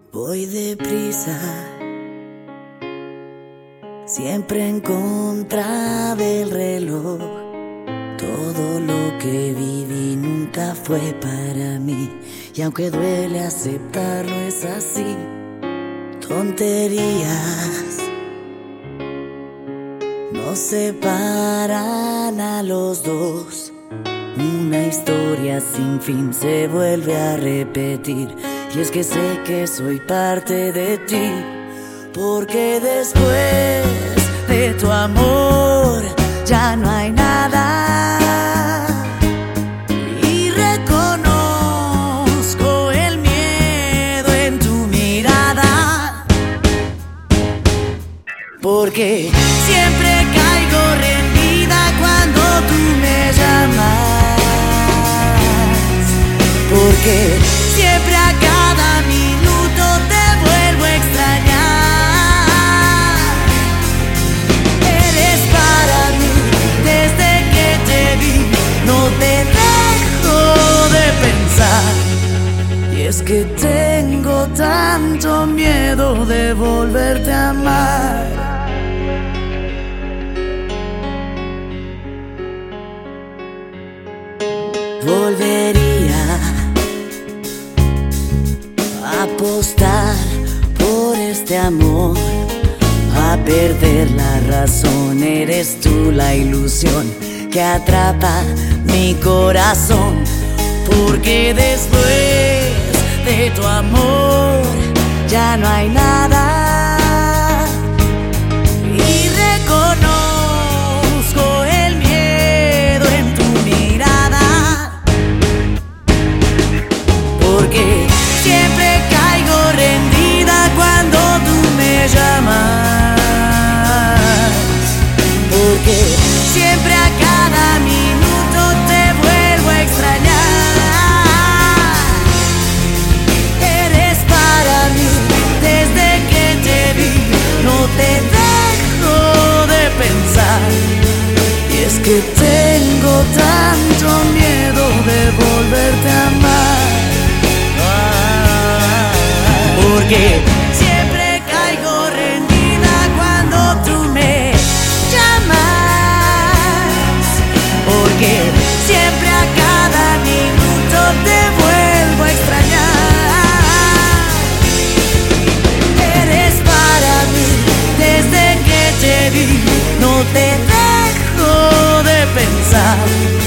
Voy deprisa, siempre en contra del reloj. Todo lo que viví nunca fue para mí, y aunque duele aceptarlo es así. Tonterías nos separan a los dos. Una historia sin fin se vuelve a repetir, y es que sé que soy parte de ti, porque después de tu amor ya no hay nada. Y reconozco el miedo en tu mirada, porque siempre caigo rendida cuando tú me llamas, porque siempre a cada minuto te vuelvo a extrañar. Eres para mí desde que te vi, no te dejo de pensar. Y es que tengo tanto miedo de volverte a amar. Volvería a apostar por este amor, a perder la razón. Eres tú la ilusión que atrapa mi corazón, porque después de tu amor ya no hay nada. Y reconozco el miedo en tu mirada, porque siempre caigo rendida cuando tú me llamas, porque siempre a cada minuto te vuelvo a extrañar. Eres para mí desde que te vi, no te dejo de pensar. Y es que tengo tanto miedo de volverte a amar, porque siempre caigo rendida cuando tú me llamas, porque siempre a cada minuto te vuelvo a extrañar. Eres para mí desde que te vi, no te dejo de pensar.